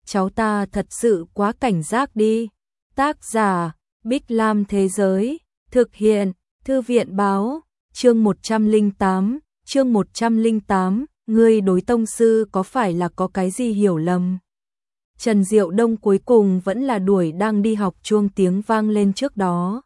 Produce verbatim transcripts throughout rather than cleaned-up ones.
cháu ta thật sự quá cảnh giác đi. Tác giả, Bích Lam Thế Giới, thực hiện, Thư viện Báo, chương một trăm lẻ tám, chương một trăm lẻ tám, ngươi đối tông sư có phải là có cái gì hiểu lầm? Trần Diệu Đông cuối cùng vẫn là đuổi đang đi học chuông tiếng vang lên trước đó.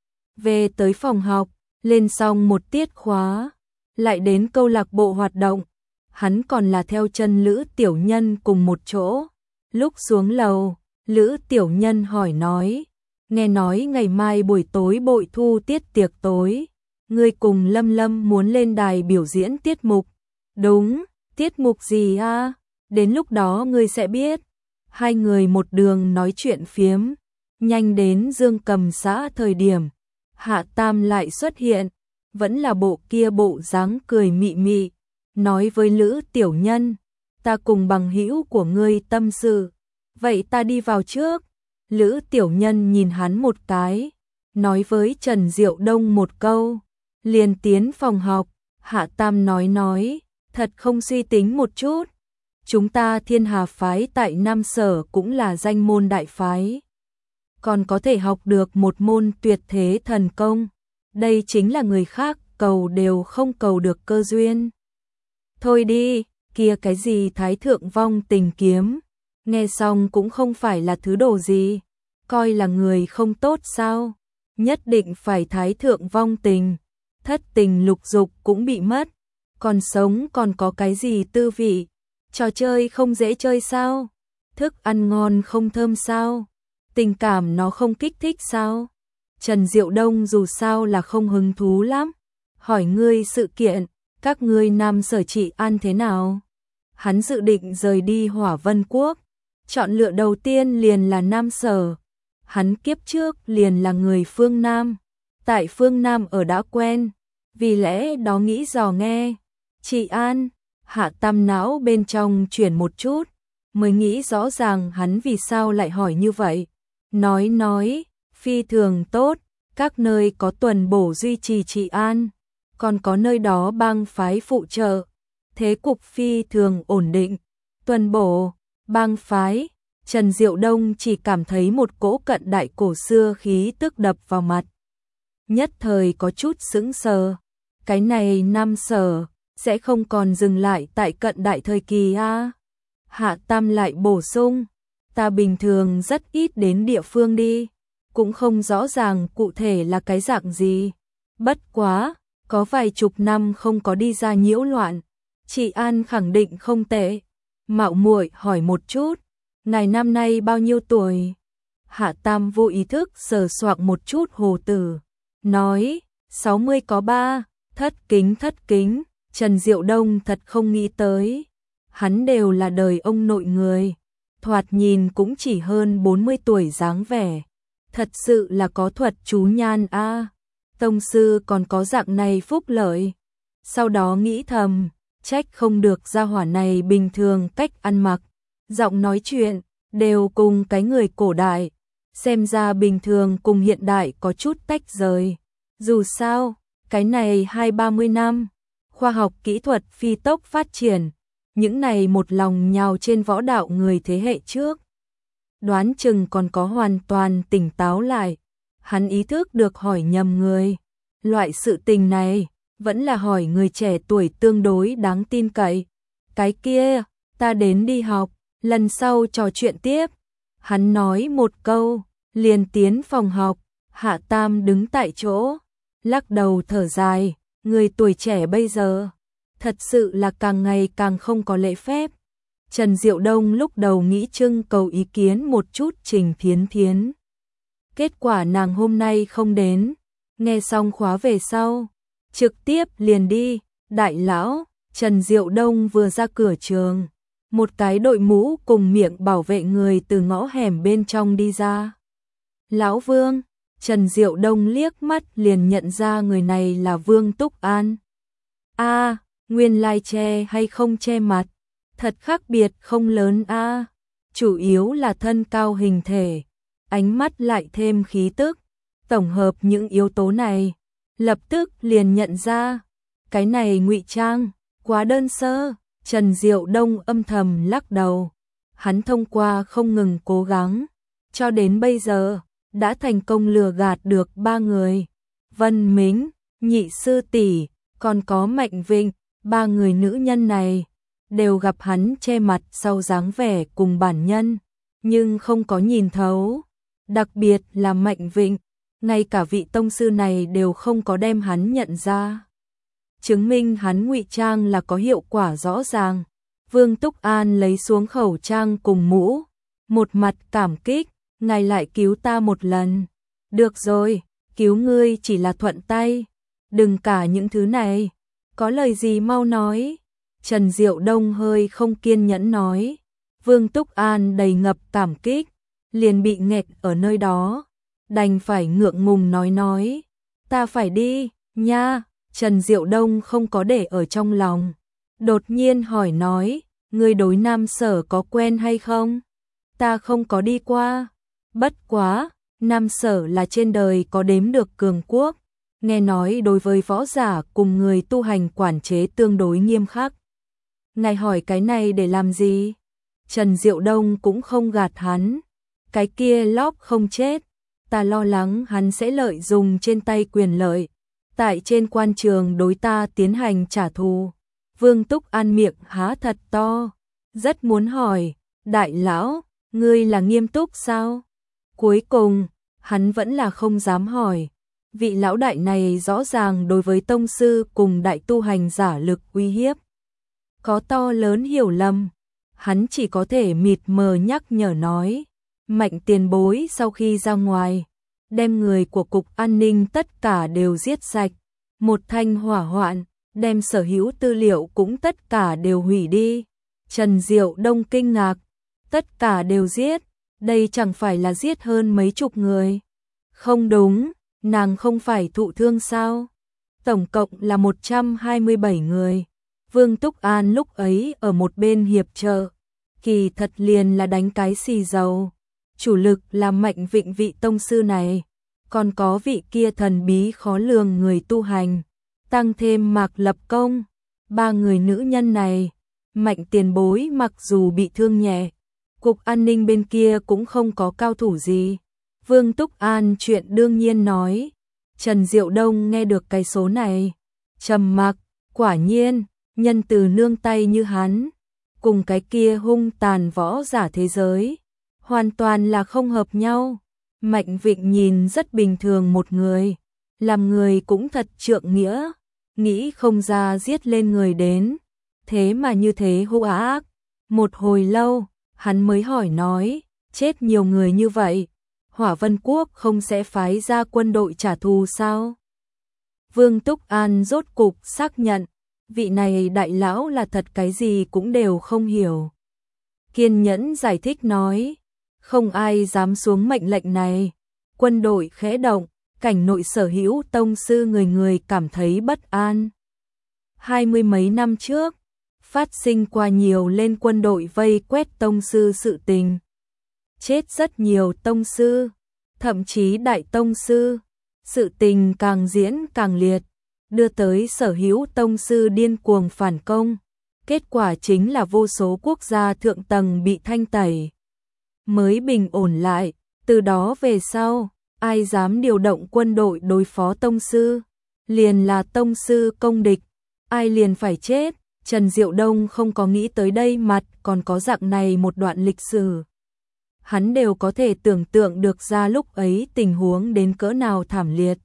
Về tới phòng học, lên xong một tiết khóa, lại đến câu lạc bộ hoạt động, hắn còn là theo chân Lữ Tiểu Nhân cùng một chỗ. Lúc xuống lầu, Lữ Tiểu Nhân hỏi nói, nghe nói ngày mai buổi tối bội thu tiết tiệc tối, ngươi cùng Lâm Lâm muốn lên đài biểu diễn tiết mục. Đúng, tiết mục gì a? Đến lúc đó ngươi sẽ biết. Hai người một đường nói chuyện phiếm, nhanh đến Dương Cầm xã thời điểm, Hạ Tam lại xuất hiện, vẫn là bộ kia bộ dáng cười mị mị, nói với Lữ Tiểu Nhân, ta cùng bằng hữu của ngươi tâm sự, vậy ta đi vào trước. Lữ Tiểu Nhân nhìn hắn một cái, nói với Trần Diệu Đông một câu, liền tiến phòng học. Hạ Tam nói nói, thật không suy tính một chút, chúng ta Thiên Hà phái tại Nam Sở cũng là danh môn đại phái, còn có thể học được một môn tuyệt thế thần công, đây chính là người khác cầu đều không cầu được cơ duyên. Thôi đi, kia cái gì Thái Thượng Vong Tình Kiếm, nghe xong cũng không phải là thứ đồ gì, coi là người không tốt sao, nhất định phải Thái Thượng Vong Tình, thất tình lục dục cũng bị mất, còn sống còn có cái gì tư vị, trò chơi không dễ chơi sao, thức ăn ngon không thơm sao, tình cảm nó không kích thích sao. Trần Diệu Đông dù sao là không hứng thú lắm, hỏi ngươi sự kiện, các ngươi Nam Sở trị an thế nào? Hắn dự định rời đi Hỏa Vân Quốc, chọn lựa đầu tiên liền là Nam Sở, hắn kiếp trước liền là người phương Nam, tại phương Nam ở đã quen, vì lẽ đó nghĩ dò nghe. Trị an, Hạ Tam não bên trong chuyển một chút, mới nghĩ rõ ràng hắn vì sao lại hỏi như vậy. Nói nói, phi thường tốt, các nơi có tuần bổ duy trì trị an, còn có nơi đó bang phái phụ trợ, thế cục phi thường ổn định. Tuần bổ, bang phái, Trần Diệu Đông chỉ cảm thấy một cỗ cận đại cổ xưa khí tức đập vào mặt. Nhất thời có chút sững sờ, cái này Nam Sở sẽ không còn dừng lại tại cận đại thời kỳ a? Hạ Tam lại bổ sung, ta bình thường rất ít đến địa phương đi, cũng không rõ ràng cụ thể là cái dạng gì. Bất quá, có vài chục năm không có đi ra nhiễu loạn, chị An khẳng định không tệ. Mạo muội hỏi một chút, ngài năm nay bao nhiêu tuổi? Hạ Tam vô ý thức sờ soạng một chút hồ tử, nói, sáu mươi có ba, thất kính thất kính. Trần Diệu Đông thật không nghĩ tới, hắn đều là đời ông nội người, thoạt nhìn cũng chỉ hơn bốn mươi tuổi dáng vẻ, thật sự là có thuật chú nhan a. À, tông sư còn có dạng này phúc lợi. Sau đó nghĩ thầm, trách không được gia hỏa này bình thường cách ăn mặc, giọng nói chuyện đều cùng cái người cổ đại, xem ra bình thường cùng hiện đại có chút tách rời. Dù sao, cái này hai ba mươi năm, khoa học kỹ thuật phi tốc phát triển, những này một lòng nhào trên võ đạo người thế hệ trước, đoán chừng còn có hoàn toàn tỉnh táo lại. Hắn ý thức được hỏi nhầm người, loại sự tình này vẫn là hỏi người trẻ tuổi tương đối đáng tin cậy. Cái kia, ta đến đi học, lần sau trò chuyện tiếp. Hắn nói một câu, liền tiến phòng học. Hạ Tam đứng tại chỗ, lắc đầu thở dài, người tuổi trẻ bây giờ thật sự là càng ngày càng không có lễ phép. Trần Diệu Đông lúc đầu nghĩ trưng cầu ý kiến một chút Trình Thiến Thiến, kết quả nàng hôm nay không đến, nghe xong khóa về sau, trực tiếp liền đi. Đại lão, Trần Diệu Đông vừa ra cửa trường, một cái đội mũ cùng miệng bảo vệ người từ ngõ hẻm bên trong đi ra. Lão Vương, Trần Diệu Đông liếc mắt liền nhận ra người này là Vương Túc An. A, à, nguyên lai che hay không che mặt, thật khác biệt không lớn a, à, chủ yếu là thân cao hình thể, ánh mắt lại thêm khí tức, tổng hợp những yếu tố này, lập tức liền nhận ra, cái này ngụy trang quá đơn sơ. Trần Diệu Đông âm thầm lắc đầu, hắn thông qua không ngừng cố gắng, cho đến bây giờ, đã thành công lừa gạt được ba người. Vân Mính, Nhị sư tỷ, còn có Mạnh Vịnh, ba người nữ nhân này, đều gặp hắn che mặt sau dáng vẻ cùng bản nhân, nhưng không có nhìn thấu. Đặc biệt là Mạnh Vịnh, ngay cả vị tông sư này đều không có đem hắn nhận ra. Chứng minh hắn ngụy trang là có hiệu quả rõ ràng. Vương Túc An lấy xuống khẩu trang cùng mũ, một mặt cảm kích, ngài lại cứu ta một lần. Được rồi, cứu ngươi chỉ là thuận tay, đừng cả những thứ này, có lời gì mau nói. Trần Diệu Đông hơi không kiên nhẫn nói. Vương Túc An đầy ngập cảm kích, liền bị nghẹt ở nơi đó, đành phải ngượng ngùng nói nói, ta phải đi, nha. Trần Diệu Đông không có để ở trong lòng, đột nhiên hỏi nói, ngươi đối Nam Sở có quen hay không? Ta không có đi qua, bất quá, Nam Sở là trên đời có đếm được cường quốc, nghe nói đối với võ giả cùng người tu hành quản chế tương đối nghiêm khắc. Ngài hỏi cái này để làm gì? Trần Diệu Đông cũng không gạt hắn, cái kia lóp không chết, ta lo lắng hắn sẽ lợi dụng trên tay quyền lợi, tại trên quan trường đối ta tiến hành trả thù. Vương Túc An miệng há thật to, rất muốn hỏi, đại lão, ngươi là nghiêm túc sao? Cuối cùng, hắn vẫn là không dám hỏi. Vị lão đại này rõ ràng đối với tông sư cùng đại tu hành giả lực uy hiếp có to lớn hiểu lầm, hắn chỉ có thể mịt mờ nhắc nhở nói, Mạnh tiền bối sau khi ra ngoài, đem người của cục an ninh tất cả đều giết sạch, một thanh hỏa hoạn, đem sở hữu tư liệu cũng tất cả đều hủy đi. Trần Diệu Đông kinh ngạc, tất cả đều giết, đây chẳng phải là giết hơn mấy chục người. Không đúng, nàng không phải thụ thương sao? Tổng cộng là một trăm hai mươi bảy người. Vương Túc An lúc ấy ở một bên hiệp trợ, kỳ thật liền là đánh cái xì dầu. Chủ lực là Mạnh Vịnh vị tông sư này, còn có vị kia thần bí khó lường người tu hành, tăng thêm Mạc Lập Công, ba người nữ nhân này. Mạnh tiền bối mặc dù bị thương nhẹ, cục an ninh bên kia cũng không có cao thủ gì. Vương Túc An chuyện đương nhiên nói. Trần Diệu Đông nghe được cái số này, trầm mặc, quả nhiên, nhân từ nương tay như hắn, cùng cái kia hung tàn võ giả thế giới, hoàn toàn là không hợp nhau. Mạnh Vịnh nhìn rất bình thường một người, làm người cũng thật trượng nghĩa, nghĩ không ra giết lên người đến, thế mà như thế hung ác. Một hồi lâu, hắn mới hỏi nói, chết nhiều người như vậy, Hỏa Vân Quốc không sẽ phái ra quân đội trả thù sao? Vương Túc An rốt cục xác nhận, vị này đại lão là thật cái gì cũng đều không hiểu. Kiên nhẫn giải thích nói, không ai dám xuống mệnh lệnh này. Quân đội khẽ động, cảnh nội sở hữu tông sư người người cảm thấy bất an. Hai mươi mấy năm trước, phát sinh qua nhiều lên quân đội vây quét tông sư sự tình. Chết rất nhiều tông sư, thậm chí đại tông sư. Sự tình càng diễn càng liệt, đưa tới sở hữu tông sư điên cuồng phản công. Kết quả chính là vô số quốc gia thượng tầng bị thanh tẩy, mới bình ổn lại. Từ đó về sau, ai dám điều động quân đội đối phó tông sư, liền là tông sư công địch, ai liền phải chết. Trần Diệu Đông không có nghĩ tới đây mặt còn có dạng này một đoạn lịch sử. Hắn đều có thể tưởng tượng được ra lúc ấy tình huống đến cỡ nào thảm liệt.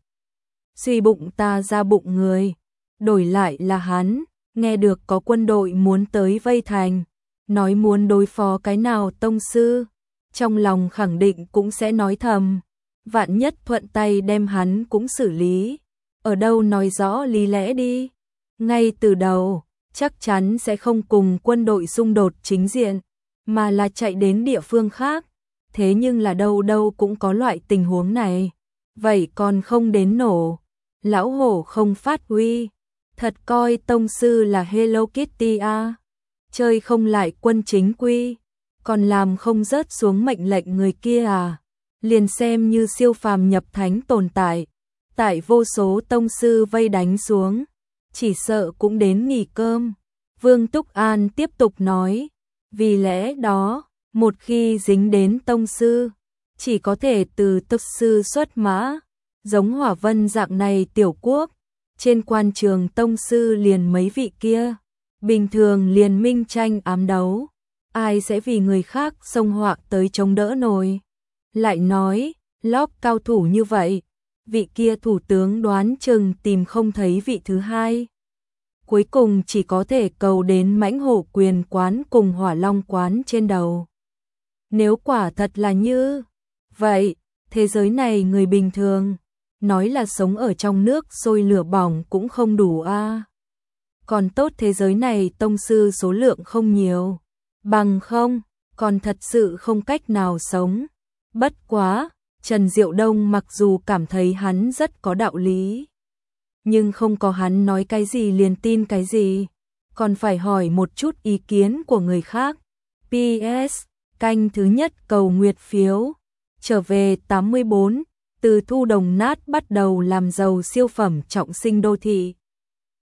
Suy bụng ta ra bụng người, đổi lại là hắn, nghe được có quân đội muốn tới vây thành, nói muốn đối phó cái nào tông sư, trong lòng khẳng định cũng sẽ nói thầm, vạn nhất thuận tay đem hắn cũng xử lý. Ở đâu nói rõ lý lẽ đi, ngay từ đầu chắc chắn sẽ không cùng quân đội xung đột chính diện, mà là chạy đến địa phương khác. Thế nhưng là đâu đâu cũng có loại tình huống này, vậy còn không đến nổ. Lão hổ không phát huy, thật coi tông sư là Hello Kitty à. Chơi không lại quân chính quy, còn làm không rớt xuống mệnh lệnh người kia à. Liền xem như siêu phàm nhập thánh tồn tại, tại vô số tông sư vây đánh xuống, chỉ sợ cũng đến nghỉ cơm. Vương Túc An tiếp tục nói, vì lẽ đó, Một khi dính đến tông sư, chỉ có thể từ tông sư xuất mã, giống Hỏa Vân dạng này tiểu quốc, trên quan trường tông sư liền mấy vị kia, bình thường liền minh tranh ám đấu, ai sẽ vì người khác xông họa tới chống đỡ nổi. Lại nói, lóp cao thủ như vậy, vị kia thủ tướng đoán chừng tìm không thấy vị thứ hai. Cuối cùng chỉ có thể cầu đến Mãnh Hổ Quyền quán cùng Hỏa Long quán trên đầu. Nếu quả thật là như vậy, thế giới này người bình thường, nói là sống ở trong nước sôi lửa bỏng cũng không đủ a. À. Còn tốt thế giới này tông sư số lượng không nhiều, bằng không, còn thật sự không cách nào sống. Bất quá, Trần Diệu Đông mặc dù cảm thấy hắn rất có đạo lý, nhưng không có hắn nói cái gì liền tin cái gì, còn phải hỏi một chút ý kiến của người khác. pê ét Canh thứ nhất cầu nguyệt phiếu. Trở về tám mươi bốn, từ thu đồng nát bắt đầu làm giàu siêu phẩm trọng sinh đô thị.